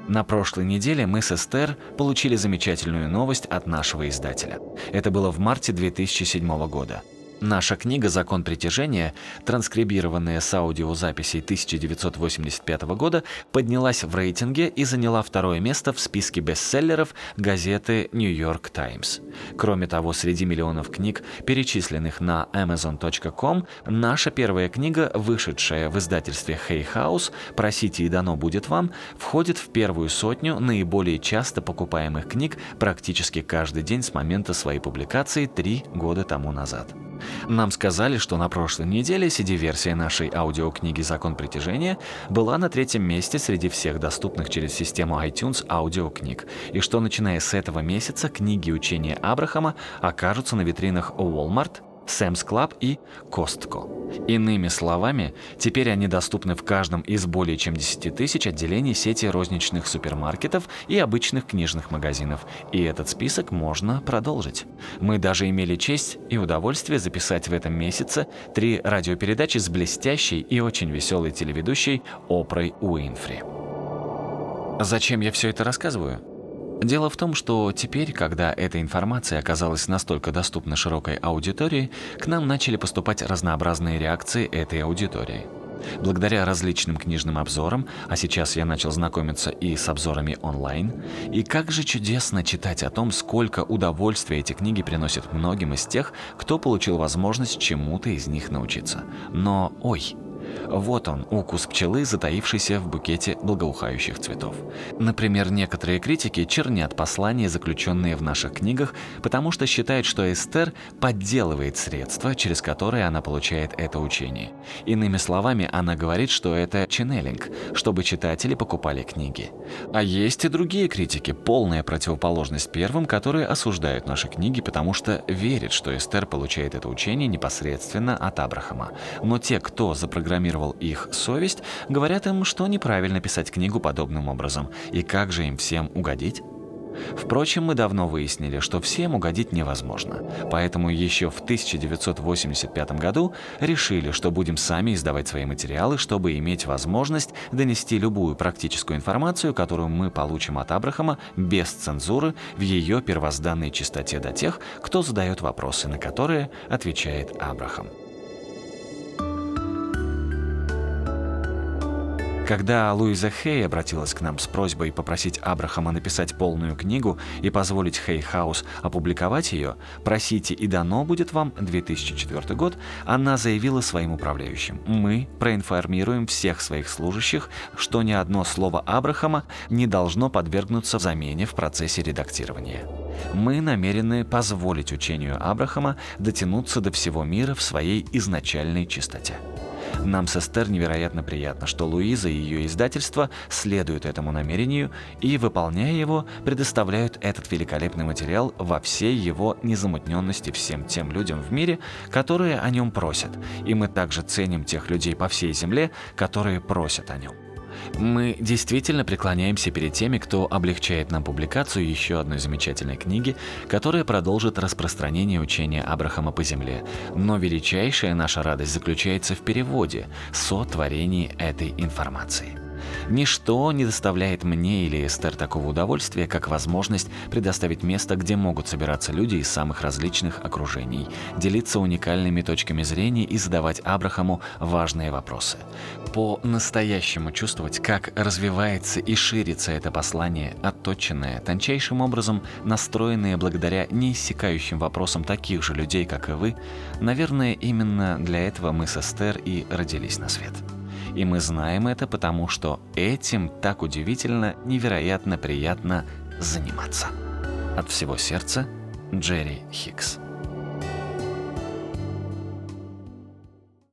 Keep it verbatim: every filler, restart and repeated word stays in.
На прошлой неделе мы с Эстер получили замечательную новость от нашего издателя. Это было в марте две тысячи седьмого года. Наша книга «Закон притяжения», транскрибированная с аудиозаписей тысяча девятьсот восемьдесят пятого года, поднялась в рейтинге и заняла второе место в списке бестселлеров газеты New York Times. Кроме того, среди миллионов книг, перечисленных на Amazon точка ком, наша первая книга, вышедшая в издательстве Hay House «Просите, и дано будет вам», входит в первую сотню наиболее часто покупаемых книг практически каждый день с момента своей публикации три года тому назад. Нам сказали, что на прошлой неделе си ди-версия нашей аудиокниги «Закон притяжения» была на третьем месте среди всех доступных через систему iTunes аудиокниг, и что начиная с этого месяца книги учения Абрахама окажутся на витринах Walmart, Sam's Club и Costco. Иными словами, теперь они доступны в каждом из более чем десяти тысяч отделений сети розничных супермаркетов и обычных книжных магазинов, и этот список можно продолжить. Мы даже имели честь и удовольствие записать в этом месяце три радиопередачи с блестящей и очень веселой телеведущей Опрой Уинфри. Зачем я все это рассказываю? Дело в том, что теперь, когда эта информация оказалась настолько доступна широкой аудитории, к нам начали поступать разнообразные реакции этой аудитории. Благодаря различным книжным обзорам, а сейчас я начал знакомиться и с обзорами онлайн, и как же чудесно читать о том, сколько удовольствия эти книги приносят многим из тех, кто получил возможность чему-то из них научиться. Но, ой... Вот он, укус пчелы, затаившийся в букете благоухающих цветов. Например, некоторые критики чернят послания, заключенные в наших книгах, потому что считают, что Эстер подделывает средства, через которые она получает это учение. Иными словами, она говорит, что это ченнелинг, чтобы читатели покупали книги. А есть и другие критики, полная противоположность первым, которые осуждают наши книги, потому что верят, что Эстер получает это учение непосредственно от Абрахама. Но те, кто запрограммировал их совесть, говорят им, что неправильно писать книгу подобным образом, и как же им всем угодить? Впрочем, мы давно выяснили, что всем угодить невозможно, поэтому еще в тысяча девятьсот восемьдесят пятом году решили, что будем сами издавать свои материалы, чтобы иметь возможность донести любую практическую информацию, которую мы получим от Абрахама, без цензуры, в ее первозданной чистоте до тех, кто задает вопросы, на которые отвечает Абрахам. Когда Луиза Хей обратилась к нам с просьбой попросить Абрахама написать полную книгу и позволить Hay House опубликовать ее, «Просите, и дано будет вам» две тысячи четвёртый год, она заявила своим управляющим: «Мы проинформируем всех своих служащих, что ни одно слово Абрахама не должно подвергнуться замене в процессе редактирования. Мы намерены позволить учению Абрахама дотянуться до всего мира в своей изначальной чистоте». Нам с Эстер невероятно приятно, что Луиза и ее издательство следуют этому намерению и, выполняя его, предоставляют этот великолепный материал во всей его незамутненности всем тем людям в мире, которые о нем просят, и мы также ценим тех людей по всей земле, которые просят о нем. Мы действительно преклоняемся перед теми, кто облегчает нам публикацию еще одной замечательной книги, которая продолжит распространение учения Абрахама по земле. Но величайшая наша радость заключается в переводе, сотворении этой информации. Ничто не доставляет мне или Эстер такого удовольствия, как возможность предоставить место, где могут собираться люди из самых различных окружений, делиться уникальными точками зрения и задавать Абрахаму важные вопросы. По-настоящему чувствовать, как развивается и ширится это послание, отточенное, тончайшим образом настроенное благодаря неиссякающим вопросам таких же людей, как и вы, наверное, именно для этого мы с Эстер и родились на свет. И мы знаем это, потому что этим так удивительно, невероятно приятно заниматься. От всего сердца, Джерри Хикс.